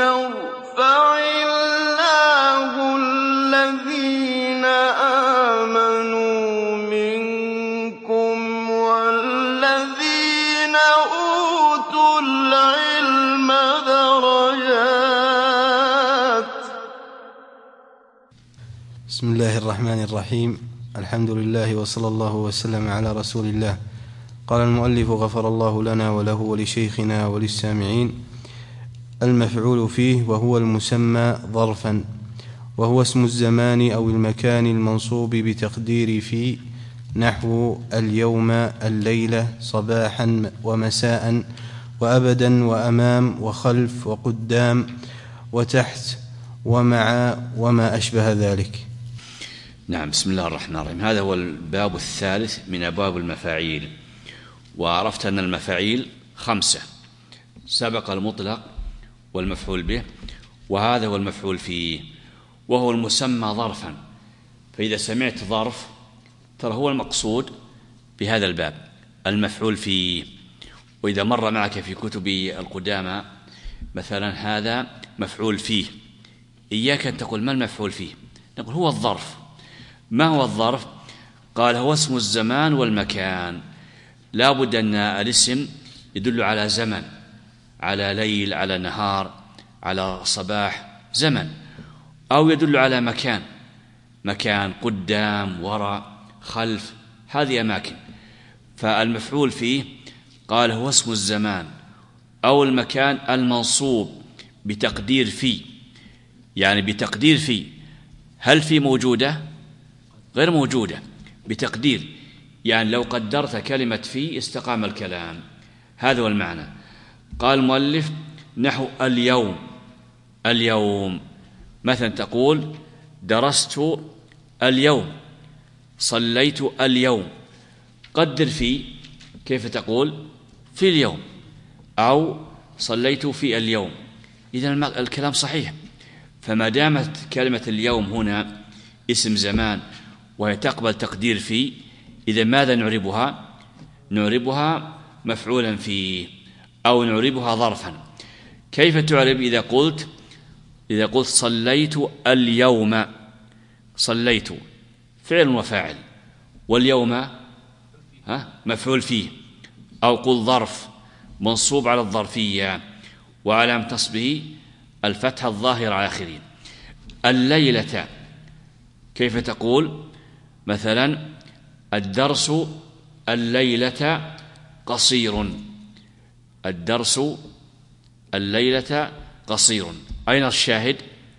يرفع الله الذين آمنوا منكم والذين أوتوا العلم درجات. بسم الله الرحمن الرحيم. الحمد لله وصلى الله وسلم على رسول الله. قال المؤلف غفر الله لنا وله ولشيخنا وللسامعين: المفعول فيه وهو المسمى ظرفا، وهو اسم الزمان أو المكان المنصوب بتقدير في، نحو اليوم، الليلة، صباحا ومساء، وأبدا، وأمام، وخلف، وقدام، وتحت، ومع، وما أشبه ذلك. نعم. بسم الله الرحمن الرحيم. هذا هو الباب الثالث من أبواب المفاعيل. وعرفت أن المفاعيل 5: سبق المطلق والمفعول به، وهذا هو المفعول فيه، وهو المسمى ظرفا. فإذا سمعت ظرف ترى هو المقصود بهذا الباب، المفعول فيه. وإذا مر معك في كتب القدامى مثلا هذا مفعول فيه، إياك أن تقول ما المفعول فيه، نقول هو الظرف. ما هو الظرف؟ قال هو اسم الزمان والمكان. لا بد أن الاسم يدل على زمن، على ليل، على نهار، على صباح، زمن، أو يدل على مكان قدام، وراء، خلف، هذه أماكن. فالمفعول فيه قال هو اسم الزمان أو المكان المنصوب بتقدير في، يعني بتقدير في. هل في موجودة؟ غير موجودة. بتقدير يعني لو قدرت كلمة في استقام الكلام. هذا هو المعنى. قال المؤلف نحو اليوم مثلا تقول درست اليوم، صليت اليوم. قدر في، كيف تقول؟ في اليوم، أو صليت في اليوم. إذن الكلام صحيح. فما دامت كلمة اليوم هنا اسم زمان وهي تقبل تقدير في، إذا ماذا نعربها؟ نعربها مفعولا فيه، أو نعربها ظرفا. كيف تعرب؟ إذا قلت صليت اليوم، صليت فعل وفاعل، واليوم مفعول فيه، أو قل ظرف منصوب على الظرفية وعلامة نصبه الفتحة الظاهرة على آخره. الليلة كيف تقول؟ مثلا الدرس الليلة قصير، الدرس الليلة قصير. أين الشاهد؟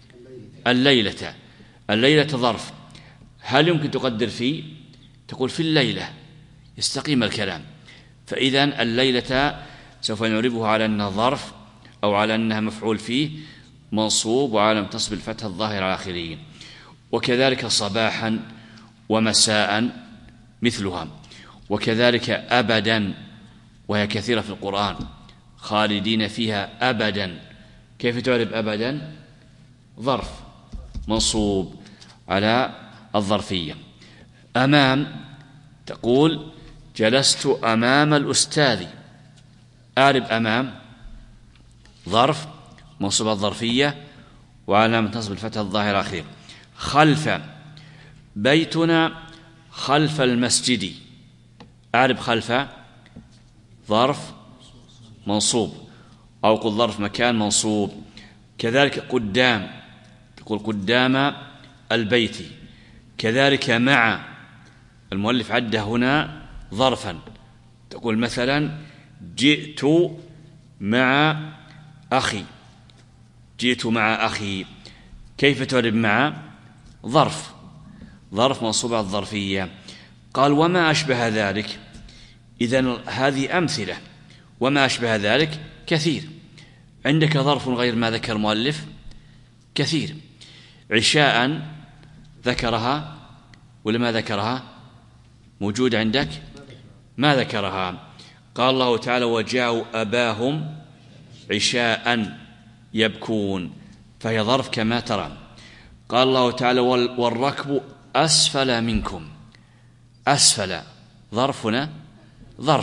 الليلة ظرف. هل يمكن تقدر فيه؟ تقول في الليلة، يستقيم الكلام. فإذن الليلة سوف نعربها على أنها ظرف، أو على أنها مفعول فيه منصوب وعلامة نصب الفتحة الظاهرة على آخره. وكذلك صباحا ومساء مثلها. وكذلك أبدا، وهي كثيرة في القرآن، خالدين فيها أبدا. كيف تعرب أبدا؟ ظرف منصوب على الظرفية. أمام تقول جلست أمام الأستاذ. أعرب أمام ظرف منصوب الظرفية وعلامة نصب الفتحة الظاهرة آخره. خلف بيتنا خلف المسجد. أعرب خلف ظرف منصوب، أو قل ظرف مكان منصوب. كذلك قدام تقول قدام البيت. كذلك مع، المؤلف عد هنا ظرفا، تقول مثلا جئت مع أخي، جئت مع أخي. كيف تعرب مع؟ ظرف منصوب على الظرفية. قال وما أشبه ذلك. إذن هذه أمثلة، وما أشبه ذلك كثير. عندك ظرف غير ما ذكر المؤلف كثير. عشاء ذكرها ولا ما ذكرها؟ موجود عندك؟ ما ذكرها. قال الله تعالى وجاءوا أباهم عشاء يبكون، فهي ظرف كما ترى. قال الله تعالى والركب أسفل منكم. أسفل ظرفنا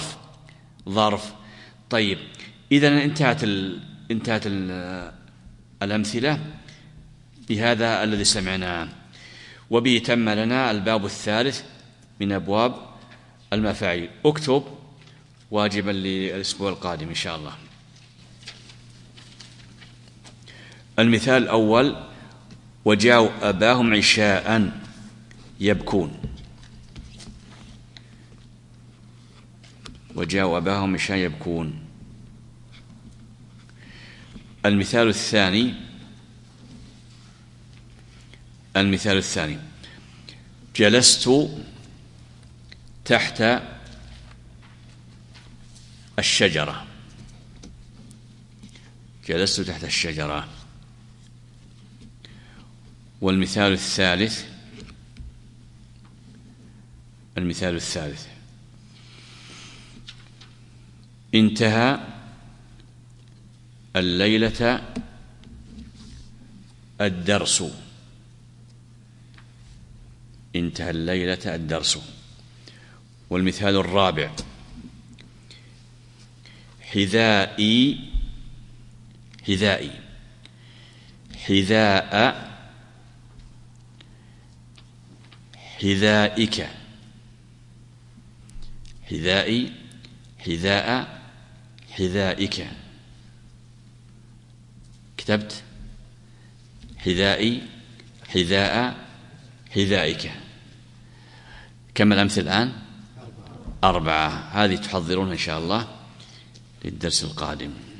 ظرف. طيب إذن انتهت الأمثلة بهذا الذي سمعناه. وبه تم لنا الباب الثالث من أبواب المفاعيل. اكتب واجبا للأسبوع القادم إن شاء الله. المثال الأول: وجاءوا أباهم عشاء يبكون. وجاءوا أباهم عشاء يبكون. المثال الثاني: جلست تحت الشجرة. جلست تحت الشجرة. والمثال الثالث: انتهى الليلة الدرس. انتهى الليلة الدرس. والمثال الرابع: حذائي حذاء حذائك. حذائي حذاء حذائك. كتبت حذائي حذاء حذائك. كم الأمثلة الآن؟ 4. هذه تحضرونها إن شاء الله للدرس القادم.